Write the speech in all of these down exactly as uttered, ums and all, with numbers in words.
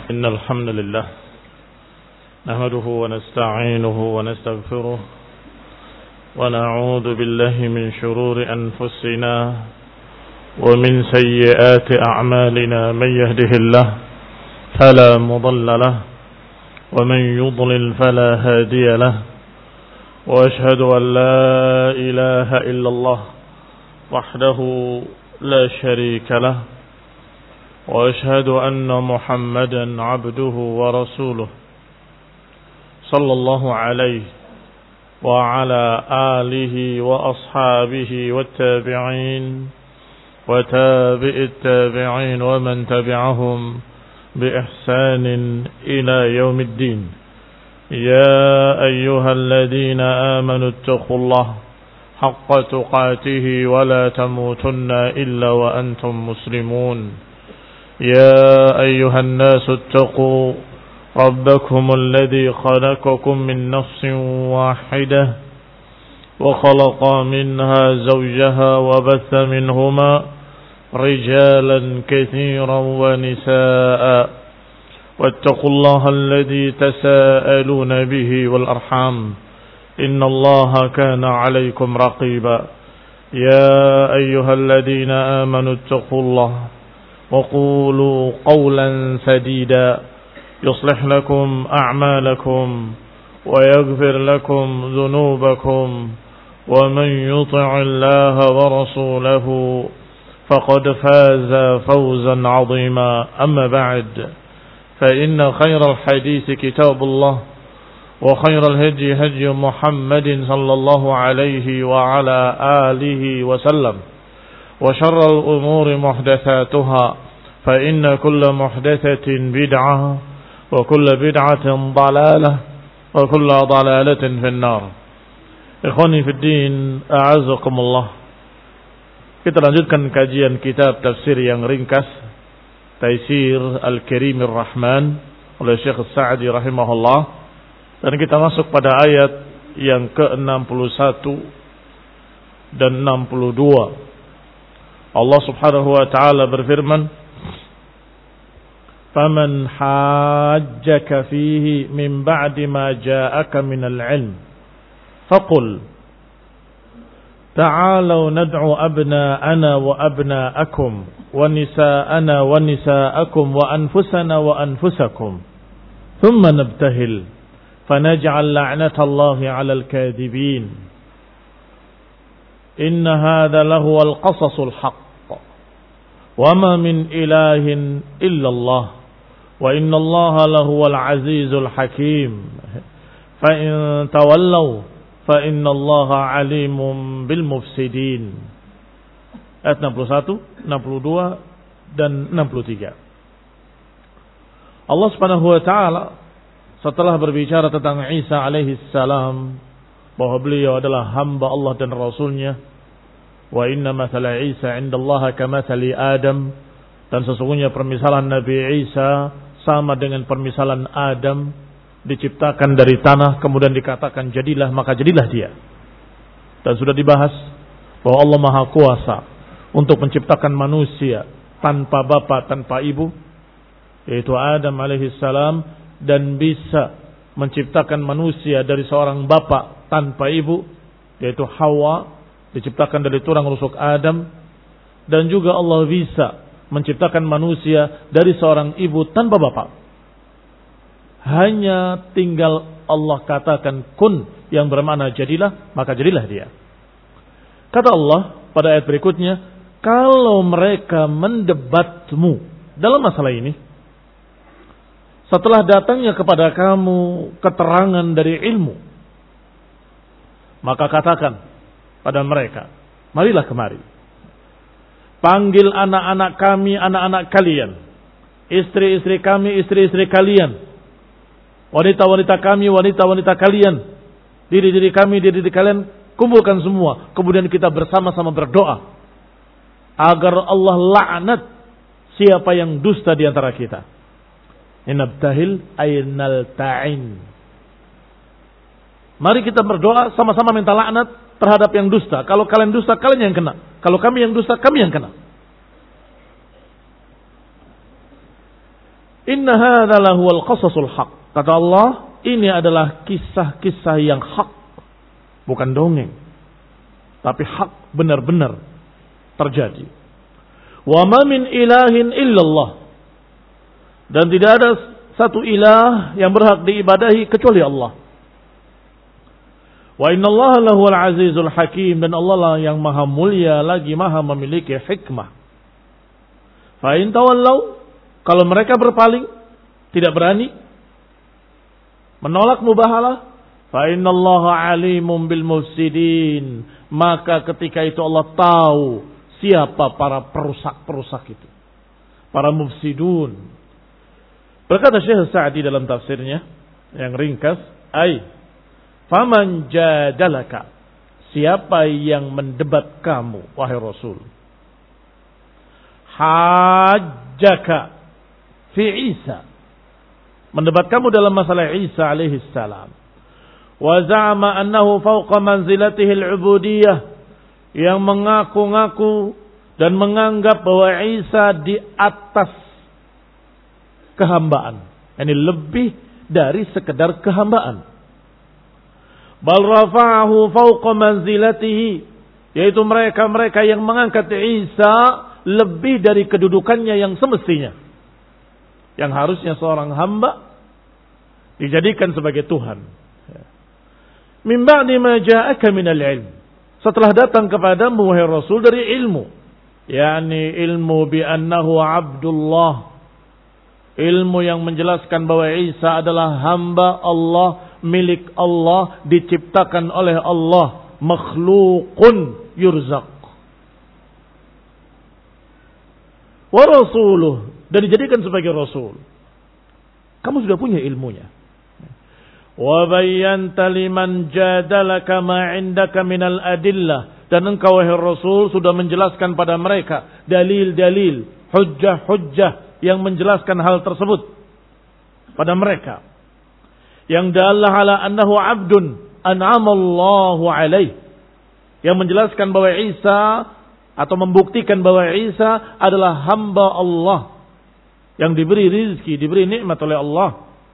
إن الحمد لله نحمده ونستعينه ونستغفره ونعوذ بالله من شرور أنفسنا ومن سيئات أعمالنا من يهده الله فلا مضل له ومن يضلل فلا هادي له وأشهد أن لا إله إلا الله وحده لا شريك له وأشهد أن محمدا عبده ورسوله صلى الله عليه وعلى آله وأصحابه والتابعين وتابع التابعين ومن تبعهم بإحسان إلى يوم الدين. يا أيها الذين آمنوا اتقوا الله حق تقاته ولا تموتن إلا وأنتم مسلمون. يا أيها الناس اتقوا ربكم الذي خلقكم من نفس واحدة وخلق منها زوجها وبث منهما رجالا كثيرا ونساء واتقوا الله الذي تساءلون به والأرحام إن الله كان عليكم رقيبا. يا أيها الذين آمنوا اتقوا الله وقولوا قولا سديدا يصلح لكم أعمالكم ويغفر لكم ذنوبكم ومن يطع الله ورسوله فقد فاز فوزا عظيما. أما بعد فإن خير الحديث كتاب الله وخير الهدي هدي محمد صلى الله عليه وعلى آله وسلم وشر الأمور محدثاتها فإن كل محدثة بدعة وكل بدعة ضلالة وكل ضلالة في النار. Ikhwani fi din, a'azakumullah. Kita lanjutkan kajian kitab tafsir yang ringkas Taisir Al-Karimir Rahman oleh Syekh Sa'di rahimahullah, dan kita masuk pada ayat yang ke enam puluh satu dan enam puluh dua. Allah Subhanahu wa taala berfirman, "Faman hajjaka fihi min ba'di ma ja'aka minal 'ilm faqul ta'alu nad'u abna'ana wa abna'akum wa nisa'ana wa nisa'akum wa anfusana wa anfusakum thumma nabtahil fanaj'al la'natallahi 'alal kadhibin inna hadha lahu al-qasasul haqq وَمَا مِنْ إِلَٰهٍ إِلَّا اللَّهُ وَإِنَّ اللَّهَ لَهُوَ الْعَزِيزُ الْحَكِيمُ فَإِنْ تَوَلَّوْا فَإِنَّ اللَّهَ عَلِيمٌ بِالْمُفْسِدِينَ. Ayat enam puluh satu, enam puluh dua dan enam puluh tiga. Allah Subhanahu wa taala setelah berbicara tentang Isa alaihi salam bahwa beliau adalah hamba Allah dan rasulnya, wa inna mathala Isa indallaha kamathali Adam, dan sesungguhnya permisalan Nabi Isa sama dengan permisalan Adam, diciptakan dari tanah kemudian dikatakan jadilah, maka jadilah dia. Dan sudah dibahas bahwa Allah Maha Kuasa untuk menciptakan manusia tanpa bapa tanpa ibu, yaitu Adam alaihi salam, dan bisa menciptakan manusia dari seorang bapa tanpa ibu, yaitu Hawa, diciptakan dari tulang rusuk Adam. Dan juga Allah bisa menciptakan manusia dari seorang ibu tanpa bapak. Hanya tinggal Allah katakan kun, yang bermakna jadilah, maka jadilah dia. Kata Allah pada ayat berikutnya, kalau mereka mendebatmu dalam masalah ini, setelah datangnya kepada kamu keterangan dari ilmu, maka katakan pada mereka, marilah kemari. Panggil anak-anak kami, anak-anak kalian. Istri-istri kami, istri-istri kalian. Wanita-wanita kami, wanita-wanita kalian. Diri-diri kami, diri-diri kalian. Kumpulkan semua. Kemudian kita bersama-sama berdoa agar Allah laknat siapa yang dusta di antara kita. Inabtahil aynal ta'in. Mari kita berdoa sama-sama minta laknat terhadap yang dusta. Kalau kalian dusta, kalian yang kena. Kalau kami yang dusta, kami yang kena. Inna hadza lahuwal qasasul haq. Kata Allah, ini adalah kisah-kisah yang hak. Bukan dongeng. Tapi hak benar-benar terjadi. Wa ma min ilahin illallah. Dan tidak ada satu ilah yang berhak diibadahi kecuali Allah. Wa inna Allah lahuwal azizul hakim. Dan Allah lah yang maha mulia lagi maha memiliki hikmah. Fa in tawallau, kalau mereka berpaling, tidak berani menolak mubahalah, fa inna Allah alimun bil mufsidin. Maka ketika itu Allah tahu siapa para perusak-perusak itu, para mufsidun. Berkata Syekh Sa'di dalam tafsirnya yang ringkas, ai faman jadalaka, siapa yang mendebat kamu wahai Rasul, hajjaka fi Isa, mendebat kamu dalam masalah Isa alaihi salam, wa za'ama annahu fawqa manzilatihi al-ubudiyah, yang mengaku-ngaku dan menganggap bahwa Isa di atas kehambaan, ini lebih dari sekedar kehambaan. Bal rafa'ahu fawqa manzilatihi, yaitu mereka-mereka yang mengangkat Isa lebih dari kedudukannya yang semestinya, yang harusnya seorang hamba dijadikan sebagai Tuhan. Min ba'di ma ja'aka minal ilm, setelah datang kepadamu wahai Rasul dari ilmu, yakni ilmu bi annahu abdullah, ilmu yang menjelaskan bahwa Isa adalah hamba Allah, milik Allah, diciptakan oleh Allah, makhluqun yurzaq. Wa rasuluh, dan dijadikan sebagai Rasul. Kamu sudah punya ilmunya. Wa bayyanta liman jadalaka ma indaka minal adillah, dan engkau wahai Rasul sudah menjelaskan pada mereka dalil-dalil, hujjah-hujjah yang menjelaskan hal tersebut pada mereka, yang dallah ala annahu abdun an'amallahu alaih, yang menjelaskan bahwa Isa atau membuktikan bahwa Isa adalah hamba Allah yang diberi rizki, diberi nikmat oleh Allah.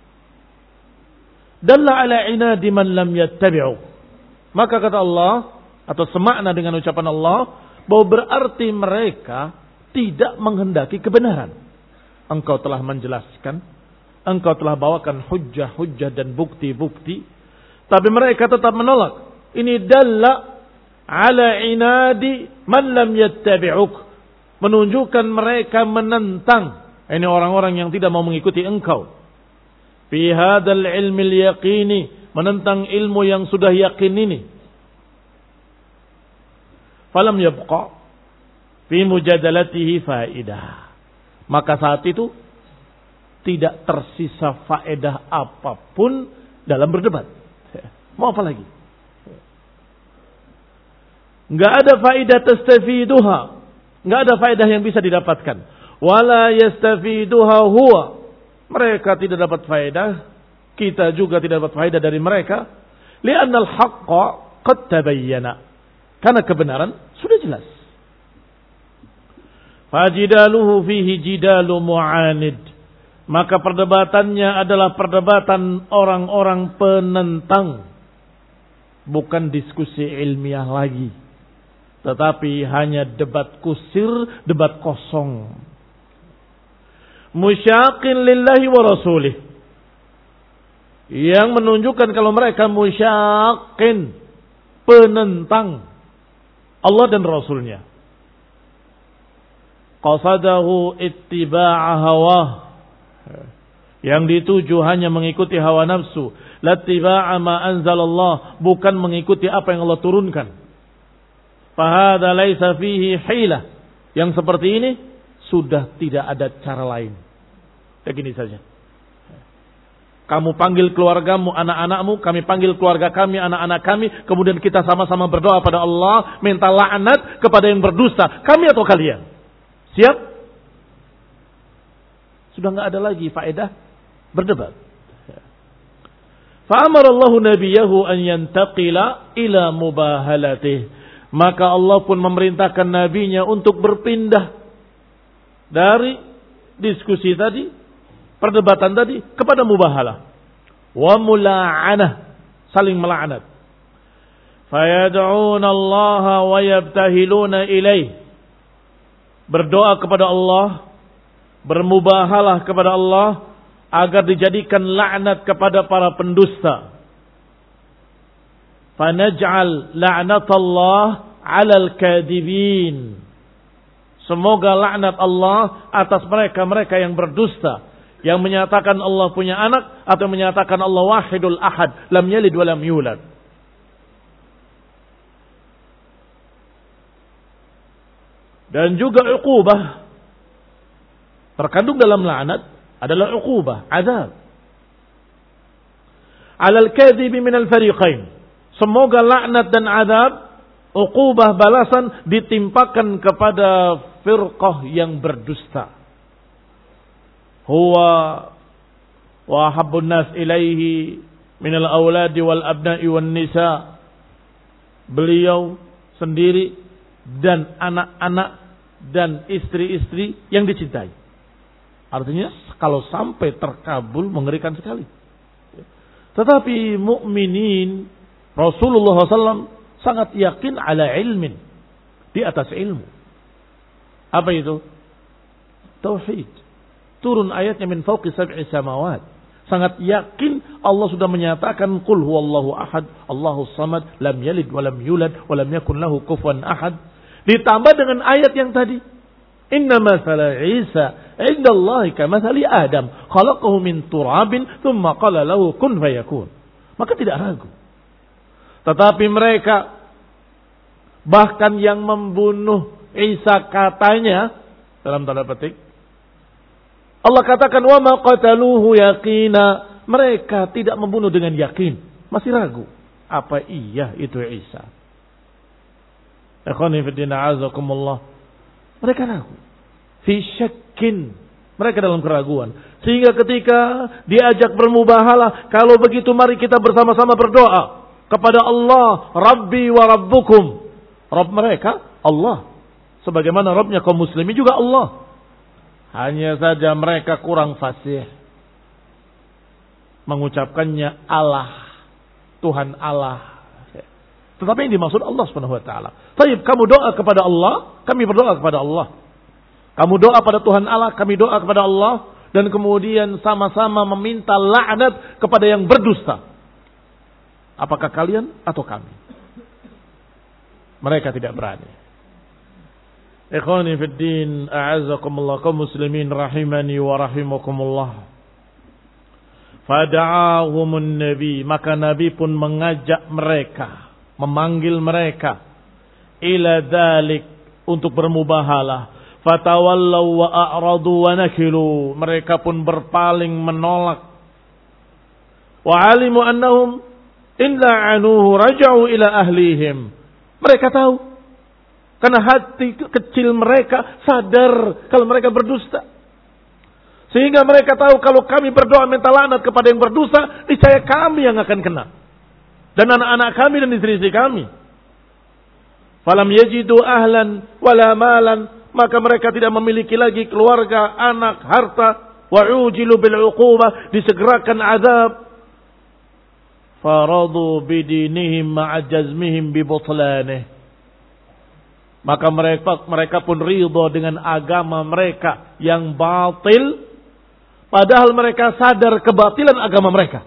Dalla ala inadi man lam yattabi'u, maka kata Allah atau semakna dengan ucapan Allah bahwa berarti mereka tidak menghendaki kebenaran. Engkau telah menjelaskan, engkau telah bawakan hujjah-hujjah dan bukti-bukti, tapi mereka tetap menolak. Ini dalla ala inadi man lam yattabi'uk, menunjukkan mereka menentang, ini orang-orang yang tidak mau mengikuti engkau. Fi hadzal ilmil yaqini, menentang ilmu yang sudah yakin ini. Falam yabqa fi mujadalatihi faidah, maka saat itu tidak tersisa faedah apapun dalam berdebat. Mau apa lagi? Enggak ada faedah tastafiduha, enggak ada faedah yang bisa didapatkan. Wala yastafiduha huwa, mereka tidak dapat faedah, kita juga tidak dapat faedah dari mereka. Li'anna al-haqqa qad tabayyana, karena kebenaran sudah jelas. Fajidaluhu fihi jidalu mu'anid, maka perdebatannya adalah perdebatan orang-orang penentang, bukan diskusi ilmiah lagi, tetapi hanya debat kusir, debat kosong. Musyaqin lillahi wa rasulih, yang menunjukkan kalau mereka musyaqin, penentang Allah dan Rasulnya. Qasadahu ittiba'a hawah, yang dituju hanya mengikuti hawa nafsu. Lattiba'a ma anzalallah, bukan mengikuti apa yang Allah turunkan. Fahadha laisa fihi hilah, yang seperti ini sudah tidak ada cara lain. Kayak gini saja. Kamu panggil keluargamu, anak-anakmu, kami panggil keluarga kami, anak-anak kami, kemudian kita sama-sama berdoa pada Allah, minta laknat kepada yang berdusta, kami atau kalian. Siap? Sudah enggak ada lagi faedah berdebat. Fa'amara Allahu nabiyahu an yantaqila ila mubahalatih, maka Allah pun memerintahkan nabinya untuk berpindah dari diskusi tadi perdebatan tadi kepada mubahalah. Wa mula'anah, saling melaknat. Fayad'una Allah wa yabtahiluna ilaih. Berdoa kepada Allah, bermubahalah kepada Allah agar dijadikan laknat kepada para pendusta. Fanaj'al la'natallah 'alal kadhibin. Semoga laknat Allah atas mereka-mereka yang berdusta, yang menyatakan Allah punya anak atau menyatakan Allah wahidul ahad, lam yalid wa lam yulad. Dan juga uqubah terkandung dalam laknat adalah uqubah, azab. 'Alal kadhibi minal fariqain. Semoga laknat dan azab, uqubah balasan ditimpakan kepada firqah yang berdusta. Huwa wa habbun nas ilaihi minal auladi wal abna'i wan nisa. Beliau sendiri dan anak-anak dan istri-istri yang dicintai. Artinya kalau sampai terkabul mengerikan sekali. Tetapi mukminin Rasulullah shallallahu alaihi wasallam sangat yakin ala ilmin, di atas ilmu. Apa itu? Tauhid. Turun ayatnya min fawqi sab'i samawat. Sangat yakin Allah sudah menyatakan qul huwallahu ahad, Allahus samad, lam yalid wa lam yulad wa lam yakun lahu kufuwan ahad. Ditambah dengan ayat yang tadi, inna mathala Isa indallahi kamathali Adam, khalaqahu min turabin thumma qala lahu kun fayakun. Maka tidak ragu. Tetapi mereka, bahkan yang membunuh Isa katanya, dalam tanda petik, Allah katakan wa ma qataluhu yaqina, mereka tidak membunuh dengan yakin, masih ragu. Apa iya itu Isa? Ikhwani fi din a'azakumullah. Mereka ragu. Fi syakkin, mereka dalam keraguan. Sehingga ketika diajak bermubahalah, kalau begitu mari kita bersama-sama berdoa kepada Allah, Rabbi wa Rabbukum. Rabb mereka Allah, sebagaimana Rabbnya kaum muslimin juga Allah. Hanya saja mereka kurang fasih mengucapkannya Allah, Tuhan Allah. Tetapi yang dimaksud Allah Subhanahu wa taala. Baik, kamu doa kepada Allah, kami berdoa kepada Allah. Kamu doa pada Tuhan Allah, kami doa kepada Allah, dan kemudian sama-sama meminta laknat kepada yang berdusta. Apakah kalian atau kami? Mereka tidak berani. Ikhwani fid din, a'azzakumullah, kaum muslimin rahimani wa rahimakumullah. Fada'ahumun nabi, maka nabi pun mengajak mereka, memanggil mereka ila dzalik, untuk bermubahalah. Fatawallaw wa a'radu wa nakilu, mereka pun berpaling menolak. Wa alimu annahum in la'anuhu raja'u ila ahlihim. Mereka tahu, karena hati kecil mereka sadar kalau mereka berdusta. Sehingga mereka tahu kalau kami berdoa minta laknat kepada yang berdusta, niscaya kami yang akan kena. Dan anak-anak kami dan istri-istri kami. Falam yajidu ahlan wala malan, maka mereka tidak memiliki lagi keluarga, anak, harta. Wa ujilu bil uqubah, disegerakan azab. Faradu bidinihim ma'a jazmihim bi butlanih. Maka mereka mereka pun ridho dengan agama mereka yang batil, padahal mereka sadar kebatilan agama mereka.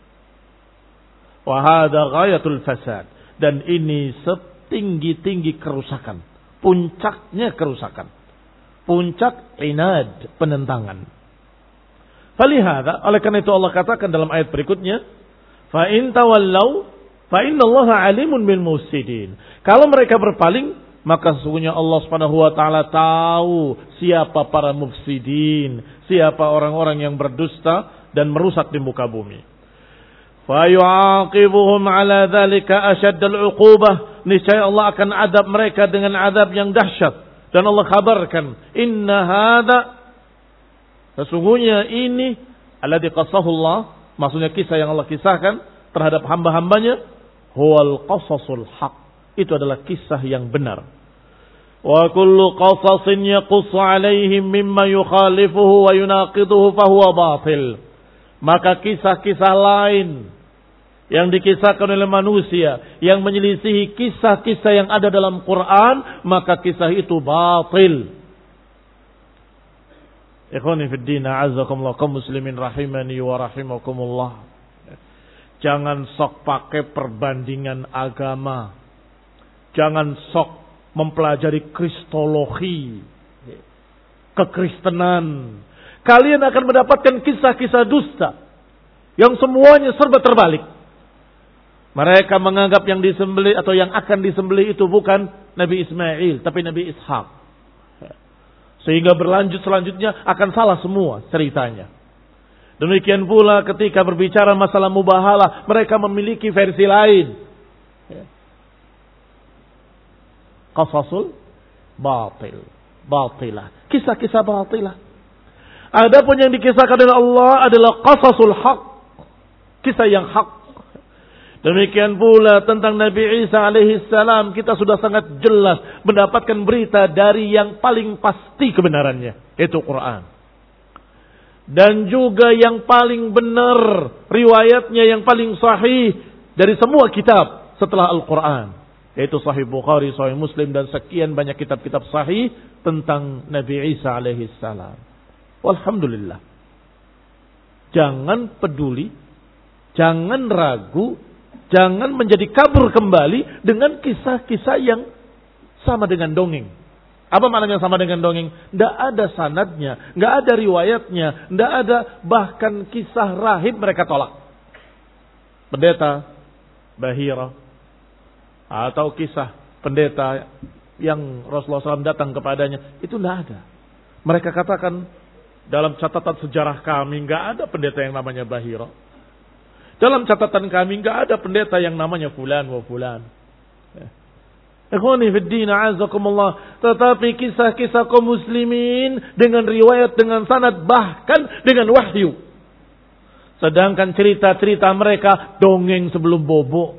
Wa hadza ghayatul fasad, dan ini setinggi-tinggi kerusakan, puncaknya kerusakan, puncak inad, penentangan. Falihada, oleh karena itu Allah katakan dalam ayat berikutnya, fa in tawallau fa innallaha alimun bil mufsidin. Kalau mereka berpaling, maka sesungguhnya Allah Subhanahu wa taala tahu siapa para mufsidin, siapa orang-orang yang berdusta dan merusak di muka bumi. Fa yu'aqibuhum 'ala dzalika asyaddal 'uqubah, niscaya Allah akan adab mereka dengan adab yang dahsyat. Dan Allah kabarkan, inna hadza, sesungguhnya ini alladzi qassahu Allah, maksudnya kisah yang Allah kisahkan terhadap hamba-hambanya, huwal qasasul haq, itu adalah kisah yang benar. Wa kullu qasasin yaqussu alaihim mimma yukhalifuhu wa yunaqiduhu fahuwa batil. Maka kisah-kisah lain yang dikisahkan oleh manusia yang menyelisihi kisah-kisah yang ada dalam Quran, maka kisah itu batil. Ikhwani fid din, a'azzakumullah, kaum muslimin rahimani wa rahimakumullah. Jangan sok pakai perbandingan agama. Jangan sok mempelajari kristologi, kekristenan. Kalian akan mendapatkan kisah-kisah dusta yang semuanya serba terbalik. Mereka menganggap yang disembelih atau yang akan disembelih itu bukan Nabi Ismail, tapi Nabi Ishak. Sehingga berlanjut selanjutnya akan salah semua ceritanya. Demikian pula ketika berbicara masalah mubahalah, mereka memiliki versi lain. Qasasul batil, batilah, kisah-kisah batilah. Adapun yang dikisahkan oleh Allah adalah qasasul haq, kisah yang hak. Demikian pula tentang Nabi Isa alaihi salam, kita sudah sangat jelas mendapatkan berita dari yang paling pasti kebenarannya, yaitu Quran. Dan juga yang paling benar riwayatnya, yang paling sahih dari semua kitab setelah Al-Quran, yaitu Sahih Bukhari, Sahih Muslim, dan sekian banyak kitab-kitab sahih tentang Nabi Isa alaihi salam. Walhamdulillah. Jangan peduli, jangan ragu, jangan menjadi kabur kembali dengan kisah-kisah yang sama dengan dongeng. Apa maknanya sama dengan dongeng? Tidak ada sanadnya, nggak ada riwayatnya, tidak ada bahkan kisah rahib mereka tolak. Pendeta Bahira atau kisah pendeta yang Rasulullah shallallahu alaihi wasallam datang kepadanya, itu tidak ada. Mereka katakan dalam catatan sejarah kami nggak ada pendeta yang namanya Bahira. Dalam catatan kami nggak ada pendeta yang namanya fulan wa fulan. Ikhwani fid din, a'azakumullah. Tetapi kisah-kisah kaum muslimin dengan riwayat, dengan sanad, bahkan dengan wahyu. Sedangkan cerita-cerita mereka dongeng sebelum bobo.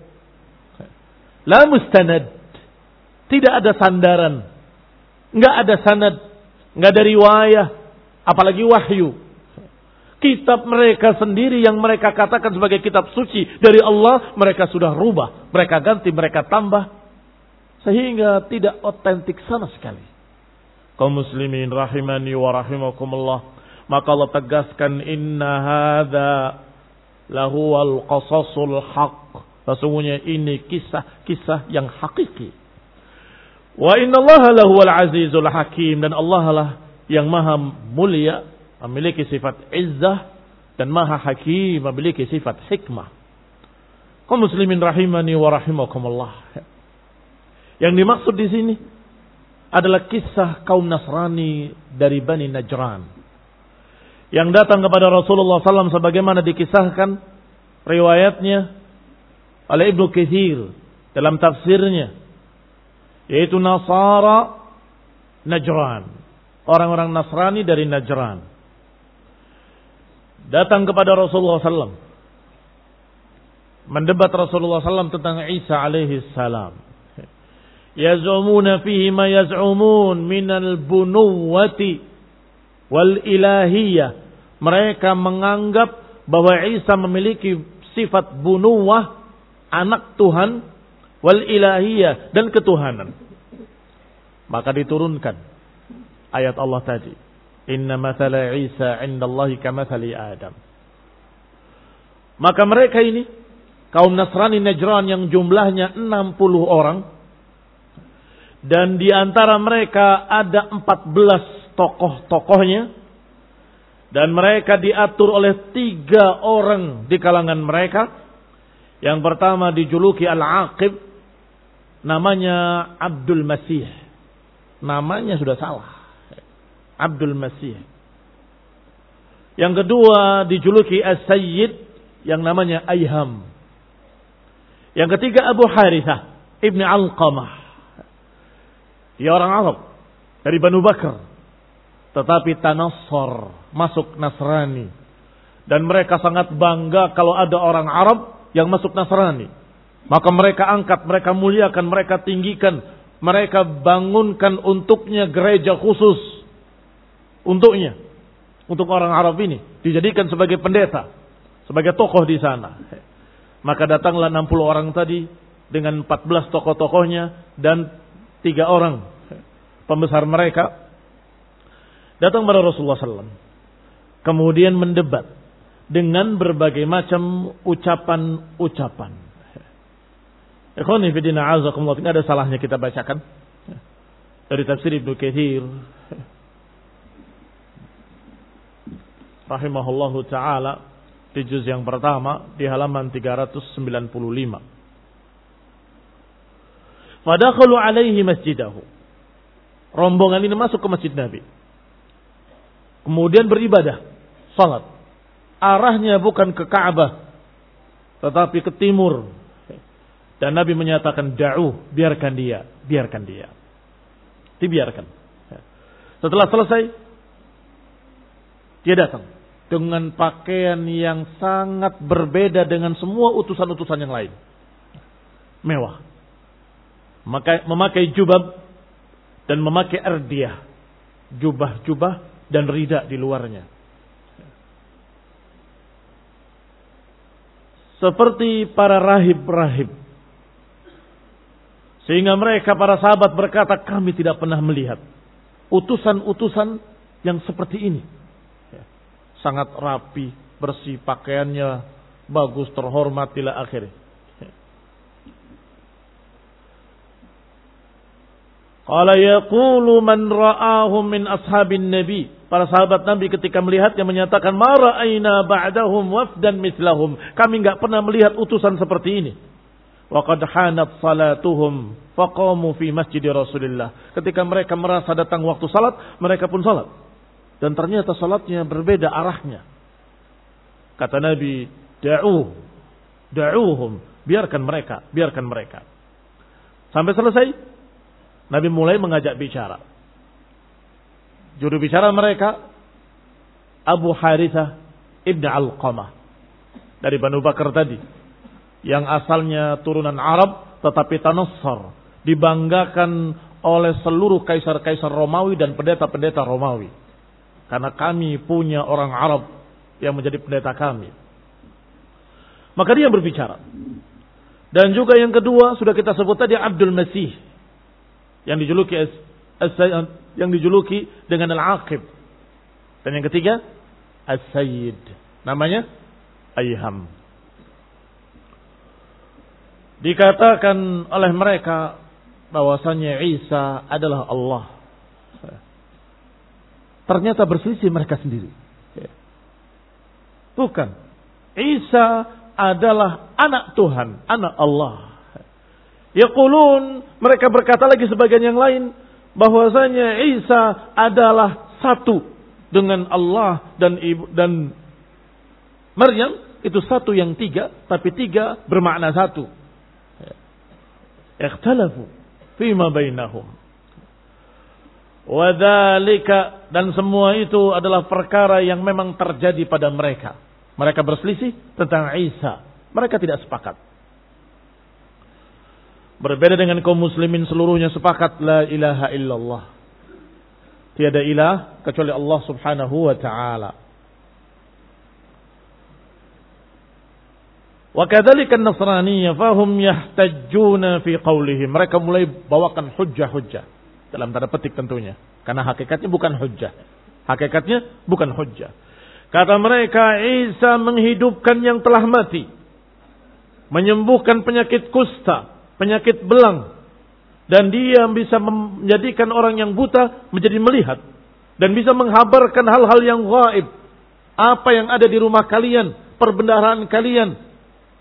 La mustanad. Tidak ada sandaran. Nggak ada sanad. Nggak ada riwayah. Apalagi wahyu. Kitab mereka sendiri yang mereka katakan sebagai kitab suci dari Allah, mereka sudah rubah. Mereka ganti, mereka tambah. Sehingga tidak otentik sama sekali. Kaum muslimin rahimani wa rahimakumullah. Maka Allah tegaskan, inna hadza lahuwal qasasul haq. Sesungguhnya ini kisah-kisah yang hakiki. Wa inna allaha lahuwal azizul hakim. Dan Allah lah yang maha mulia, memiliki sifat izzah, dan maha hakim, memiliki sifat hikmah. Kaum muslimin rahimani wa rahimakumullah. Yang dimaksud di sini adalah kisah kaum Nasrani dari Bani Najran yang datang kepada Rasulullah sallallahu alaihi wasallam sebagaimana dikisahkan riwayatnya oleh Ibnu Katsir dalam tafsirnya, yaitu Nasara Najran, orang-orang Nasrani dari Najran datang kepada Rasulullah sallallahu alaihi wasallam mendebat Rasulullah sallallahu alaihi wasallam tentang Isa alaihi salam. Yaz'umuna fihi ma yaz'umun minal bunuwati wal ilahiyah. Mereka menganggap bahwa Isa memiliki sifat bunuwah, anak Tuhan, wal ilahiyah, dan ketuhanan. Maka diturunkan ayat Allah tadi, inna mathala Isa 'indallahi kamathali Adam. Maka mereka ini kaum Nasrani Najran yang jumlahnya enam puluh orang, dan di antara mereka ada empat belas tokoh-tokohnya, dan mereka diatur oleh tiga orang di kalangan mereka. Yang pertama dijuluki Al-Aqib, namanya Abdul Masih. Namanya sudah salah, Abdul Masih. Yang kedua dijuluki As-Sayyid, yang namanya Ayham. Yang ketiga Abu Harithah Ibni Alqamah. Dia orang Arab dari Banu Bakar, tetapi tanassar, masuk Nasrani. Dan mereka sangat bangga kalau ada orang Arab yang masuk Nasrani. Maka mereka angkat, mereka muliakan, mereka tinggikan, mereka bangunkan untuknya gereja khusus untuknya, untuk orang Arab ini, dijadikan sebagai pendeta, sebagai tokoh di sana. Maka datanglah enam puluh orang tadi dengan empat belas tokoh-tokohnya dan tiga orang pembesar mereka datang kepada Rasulullah sallallahu alaihi wasallam. Kemudian mendebat dengan berbagai macam ucapan-ucapan. Ikhwani fi din a'azakumullah, tidak ada salahnya kita bacakan dari tafsir Ibnu Katsir rahimahullahu taala di juz yang pertama di halaman tiga ratus sembilan puluh lima. Fadakhalu alaihi masjidahu. Rombongan ini masuk ke masjid Nabi. Kemudian beribadah, salat. Arahnya bukan ke Ka'bah, tetapi ke timur. Dan Nabi menyatakan, da'uh, biarkan dia, biarkan dia. Dibiarkan. Setelah selesai, dia datang dengan pakaian yang sangat berbeda dengan semua utusan-utusan yang lain. Mewah. Memakai, memakai jubab dan memakai ardiyah. Jubah-jubah dan rida di luarnya. Seperti para rahib-rahib. Sehingga mereka, para sahabat berkata, kami tidak pernah melihat utusan-utusan yang seperti ini. Sangat rapi, bersih, pakaiannya bagus, terhormat, ila akhirnya. Qala yaqulu man ra'ahum min ashabin nabi. Para sahabat Nabi ketika melihatnya menyatakan, ma ra'ayna ba'dahum wafdan mithlahum. Kami enggak pernah melihat utusan seperti ini. Wa qad hanat salatuhum faqamu fi masjid Rasulillah. Ketika mereka merasa datang waktu salat, mereka pun salat. Dan ternyata salatnya berbeda arahnya. Kata Nabi, da'uh, da'uhum, biarkan mereka, biarkan mereka. Sampai selesai, Nabi mulai mengajak bicara. Juru bicara mereka Abu Harithah Ibn Alqamah dari Banu Bakar tadi, yang asalnya turunan Arab tetapi Tanassar, dibanggakan oleh seluruh kaisar-kaisar Romawi dan pendeta-pendeta Romawi. Karena kami punya orang Arab yang menjadi pendeta kami. Maka dia berbicara. Dan juga yang kedua sudah kita sebut tadi, Abdul Masih, yang dijuluki yang dijuluki dengan Al-Aqib. Dan yang ketiga As-Sayyid, namanya Ayham. Dikatakan oleh mereka bahwasanya Isa adalah Allah. Ternyata berselisih mereka sendiri. Bukan. Isa adalah anak Tuhan, anak Allah. Yaqulun, mereka berkata lagi sebagian yang lain bahwasanya Isa adalah satu dengan Allah dan ibu dan Maryam, itu satu yang tiga, tapi tiga bermakna satu. Ikhtalafu fima bainahum. Wadzalika, dan semua itu adalah perkara yang memang terjadi pada mereka. Mereka berselisih tentang Isa. Mereka tidak sepakat. Berbeda dengan kaum muslimin seluruhnya sepakat la ilaha illallah. Tiada ilah kecuali Allah Subhanahu wa taala. Wa kadzalika an-Nasraniyya fahum yahtajjuna fi qawlihim. Mereka mulai bawakan hujjah-hujjah, dalam tanda petik tentunya, karena hakikatnya bukan hujjah. Hakikatnya bukan hujjah. Kata mereka, Isa menghidupkan yang telah mati, menyembuhkan penyakit kusta, penyakit belang, dan dia bisa menjadikan orang yang buta menjadi melihat, dan bisa menghabarkan hal-hal yang gaib, apa yang ada di rumah kalian, perbendaharaan kalian,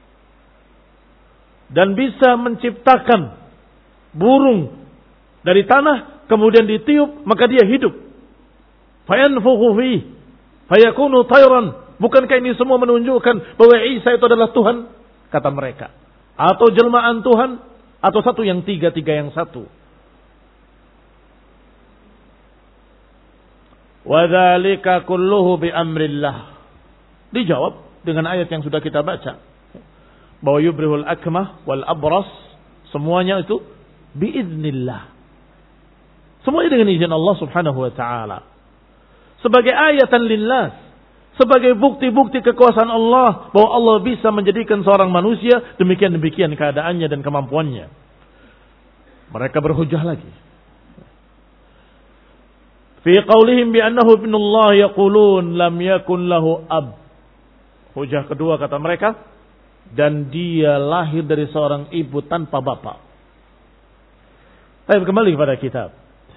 dan bisa menciptakan burung dari tanah, kemudian ditiup, maka dia hidup. Fayanfukhu fihi fayakunu tayran. Bukankah ini semua menunjukkan bahwa Isa itu adalah Tuhan? Kata mereka. Atau jelmaan Tuhan, atau satu yang tiga, tiga yang satu. Wadzalika kulluhu bi amrillah. Dijawab dengan ayat yang sudah kita baca, bahwa yubrihul akmah wal abras, semuanya itu biiznillah. Semuanya dengan izin Allah Subhanahu wa taala. Sebagai ayatan linnas, sebagai bukti-bukti kekuasaan Allah bahwa Allah bisa menjadikan seorang manusia demikian-demikian keadaannya dan kemampuannya. Mereka berhujjah lagi. Fi qaulihim bi annahu ibnullah yaqulun lam yakun lahu ab. Hujjah kedua kata mereka, dan dia lahir dari seorang ibu tanpa bapak. Saya kembali kepada kitab.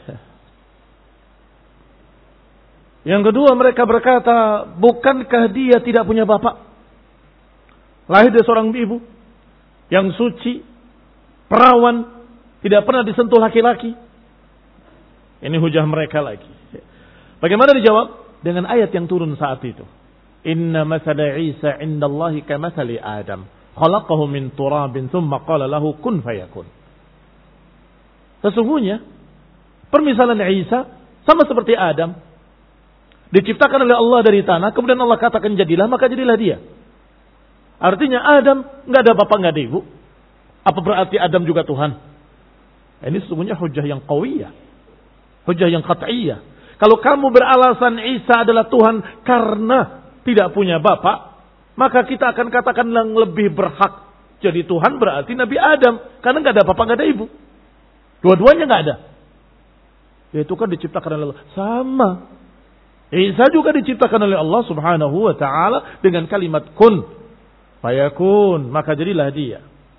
Yang kedua mereka berkata, bukankah dia tidak punya bapak? Lahir dari seorang ibu yang suci, perawan, tidak pernah disentuh laki-laki. Ini hujah mereka lagi. Bagaimana dijawab? Dengan ayat yang turun saat itu. Inna masala Isa indallahi kamathali Adam. Khalaqahu min turabin thumma qala lahu kun fayakun. Sesungguhnya permisalan Isa sama seperti Adam. Diciptakan oleh Allah dari tanah, kemudian Allah katakan jadilah, maka jadilah dia. Artinya Adam nggak ada bapak, nggak ada ibu. Apa berarti Adam juga Tuhan? Ini sesungguhnya hujah yang qawiyah, hujah yang qat'iyah. Kalau kamu beralasan Isa adalah Tuhan karena tidak punya bapak, maka kita akan katakan yang lebih berhak jadi Tuhan berarti Nabi Adam, karena nggak ada bapak, nggak ada ibu. Dua-duanya nggak ada. Yaitu kan diciptakan oleh Allah. Sama. Isa juga diciptakan oleh Allah Subhanahu wa taala dengan kalimat kun fayakun, maka jadilah dia.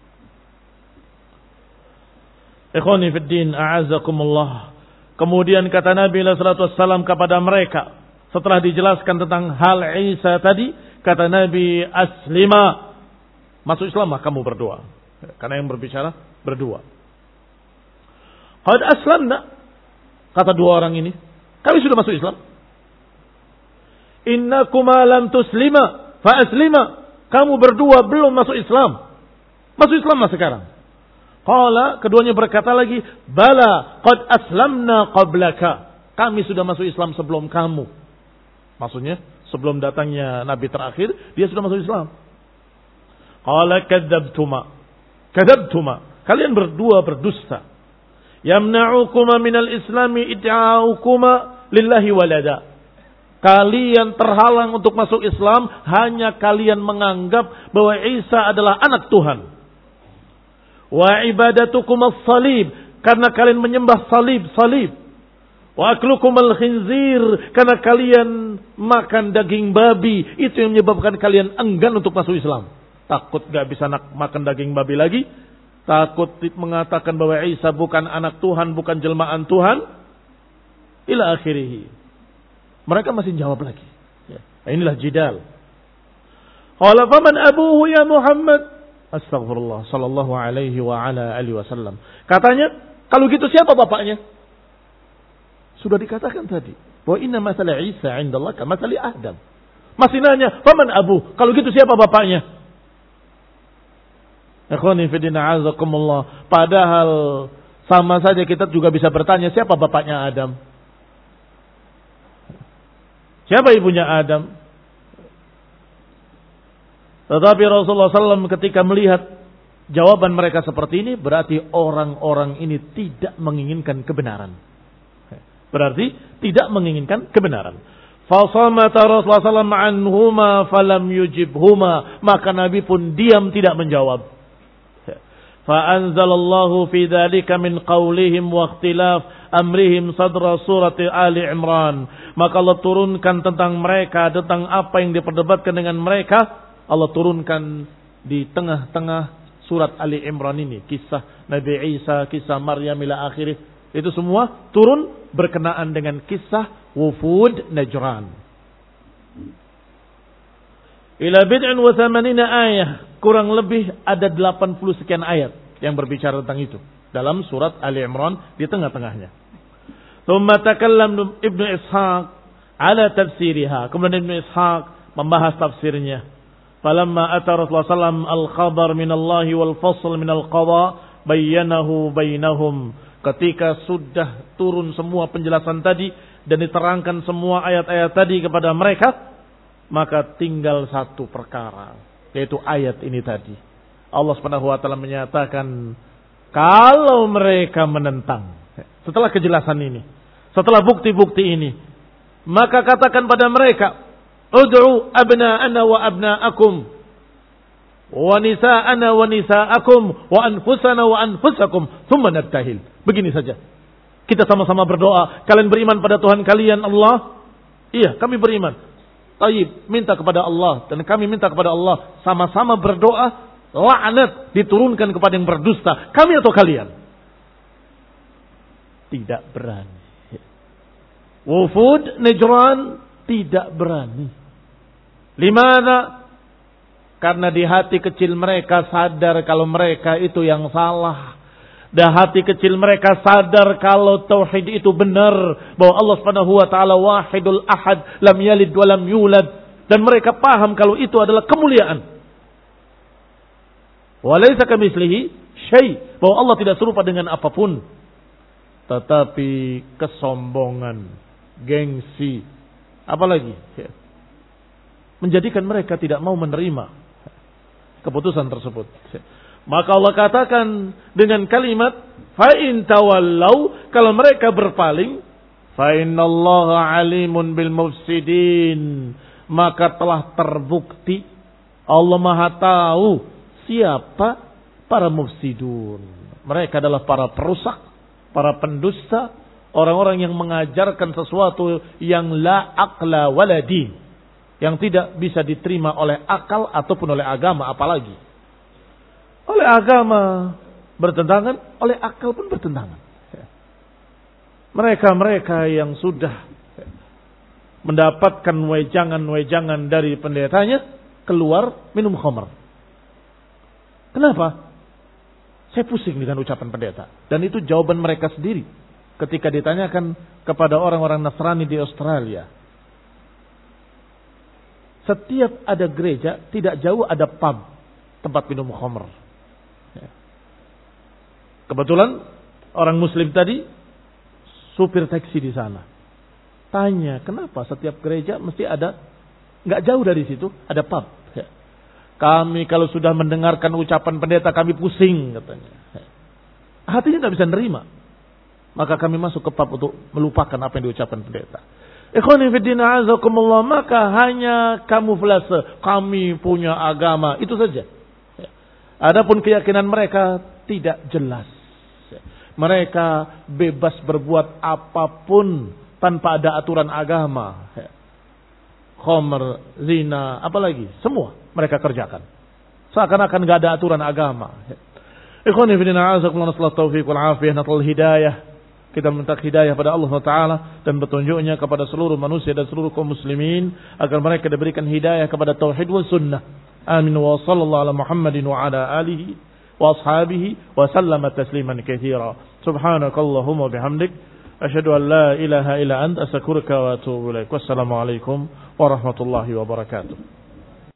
Ikhwani fid din, a'azzakumullah. Kemudian kata Nabi sallallahu alaihi wasallam kepada mereka setelah dijelaskan tentang hal Isa tadi, kata Nabi, aslima, masuk Islamlah kamu berdua. Karena yang berbicara berdua. Qad aslamna, kata dua orang ini, kami sudah masuk Islam. Innakuma lam tuslima fa aslima. Kamu berdua belum masuk Islam. Masuk Islamlah sekarang. Qala, keduanya berkata lagi, bala qad aslamna qablaka. Kami sudah masuk Islam sebelum kamu. Maksudnya sebelum datangnya Nabi terakhir, dia sudah masuk Islam. Qala kadzabtuma. Kadzabtuma. Kalian berdua berdusta. Yamna'ukuma minal islami id'aukuma lillahi walada. Kalian terhalang untuk masuk Islam hanya kalian menganggap bahwa Isa adalah anak Tuhan. Wa ibadatukum as-salib, karena kalian menyembah salib, salib. Wa aklukum al-khinzir, karena kalian makan daging babi. Itu yang menyebabkan kalian enggan untuk masuk Islam. Takut gak bisa makan daging babi lagi. Takut mengatakan bahwa Isa bukan anak Tuhan, bukan jelmaan Tuhan. Ila akhirih. Mereka masih jawab lagi. Ya. Inilah jidal. Qala faman abuhu ya Muhammad? Astaghfirullah sallallahu alaihi wa ala alihi wasallam. Katanya, kalau gitu siapa bapaknya? Sudah dikatakan tadi bahwa inna masala Isa indallah kamathali Adam. Masih nanya, faman abu? Kalau gitu siapa bapaknya? Ikhwani fi din a'azakumullah. Padahal sama saja kita juga bisa bertanya, siapa bapaknya Adam? Siapa ibunya Adam? Tetapi Rasulullah shallallahu alaihi wasallam ketika melihat jawaban mereka seperti ini, berarti orang-orang ini tidak menginginkan kebenaran. Berarti tidak menginginkan kebenaran. Fasamata Rasulullah shallallahu alaihi wasallam anhuma falam yujibhuma. Maka Nabi pun diam tidak menjawab. Fa'anzalallahu fi dzalika min qaulihim wa ikhtilaf amrihim sadra surat Ali Imran. Maka Allah turunkan tentang mereka, tentang apa yang diperdebatkan dengan mereka, Allah turunkan di tengah-tengah surat Ali Imran ini. Kisah Nabi Isa, kisah Maryam ila akhirih. Itu semua turun berkenaan dengan kisah Wufud Najran. Ila bid'in wa thamanina ayah. Kurang lebih ada delapan puluh sekian ayat yang berbicara tentang itu. Dalam surat Ali Imran di tengah-tengahnya. Thumma takallam Ibnu Ishaq ala tafsiriha. Kemudian Ibnu Ishaq membahas tafsirnya. Falamma ata Rasulullah sallallahu alaihi wasallam al-khabar min Allah wal fasl min al-qada bayyanahu bainahum. Ketika sudah turun semua penjelasan tadi dan diterangkan semua ayat-ayat tadi kepada mereka, maka tinggal satu perkara, yaitu ayat ini tadi. Allah Subhanahu wa taala menyatakan Kalau mereka menentang, setelah kejelasan ini, setelah bukti-bukti ini, maka katakan pada mereka, ud'u abna'ana wa abna'akum wa nisa'ana wa nisa'akum wa anfusana wa anfusakum thumma nabtahil. Begini saja. Kita sama-sama berdoa. Kalian beriman pada Tuhan kalian Allah? Iya, kami beriman. Taib, minta kepada Allah dan kami minta kepada Allah, sama-sama berdoa, laknat diturunkan kepada yang berdusta, kami atau kalian? Tidak berani. Wufud Najran tidak berani. Limana? Karena di hati kecil mereka sadar kalau mereka itu yang salah. Di hati kecil mereka sadar kalau tauhid itu benar, bahwa Allah Subhanahu wa taala wahidul ahad, lam yalid wa lam yulad, dan mereka paham kalau itu adalah kemuliaan. Walaysa kamitslihi syai', bahwa Allah tidak serupa dengan apapun. Tetapi kesombongan, gengsi, apalagi menjadikan mereka tidak mau menerima keputusan tersebut. Maka Allah katakan dengan kalimat fa in tawallau, kalau mereka berpaling, fa innallaha alimun bil mufsidin, maka telah terbukti Allah Maha tahu siapa para mufsidun. Mereka adalah para perusak, para pendusta, orang-orang yang mengajarkan sesuatu yang la aqla wala din, yang tidak bisa diterima oleh akal ataupun oleh agama, apalagi oleh agama bertentangan, oleh akal pun bertentangan. Mereka-mereka yang sudah mendapatkan wejangan-wejangan dari pendetanya, keluar minum khamr. Kenapa? Saya pusing dengan ucapan pendeta. Dan itu jawaban mereka sendiri ketika ditanyakan kepada orang-orang Nasrani di Australia. Setiap ada gereja, tidak jauh ada pub, tempat minum khamr. Kebetulan orang Muslim tadi supir taksi di sana. Tanya, kenapa setiap gereja mesti ada, nggak jauh dari situ ada pub? Ya. Kami kalau sudah mendengarkan ucapan pendeta kami pusing, katanya. Ya. Hatinya nggak bisa nerima. Maka kami masuk ke pub untuk melupakan apa yang diucapkan pendeta. Ikhwani fiddina azakumullah, maka hanya kamuflase, kami punya agama, itu saja. Ya. Adapun keyakinan mereka tidak jelas. Mereka bebas berbuat apapun tanpa ada aturan agama. Khamr, zina, apalagi, semua mereka kerjakan. Seakan-akan gak ada aturan agama. Ikhwani fillah, azakumullah, nasallahu taufiq wal afiyah, natal hidayah. Kita minta hidayah pada Allah Taala dan petunjuknya kepada seluruh manusia dan seluruh kaum muslimin, agar mereka diberikan hidayah kepada tauhid wa sunnah. Amin wa sallallahu ala Muhammadin wa ala alihi wa ashabihi wa sallama tasliman katsira. Subhanakallahumma bihamdik asyhadu an la ilaha illa anta astaghfiruka wa atubu ilaik. Wassalamu alaikum warahmatullahi wabarakatuh.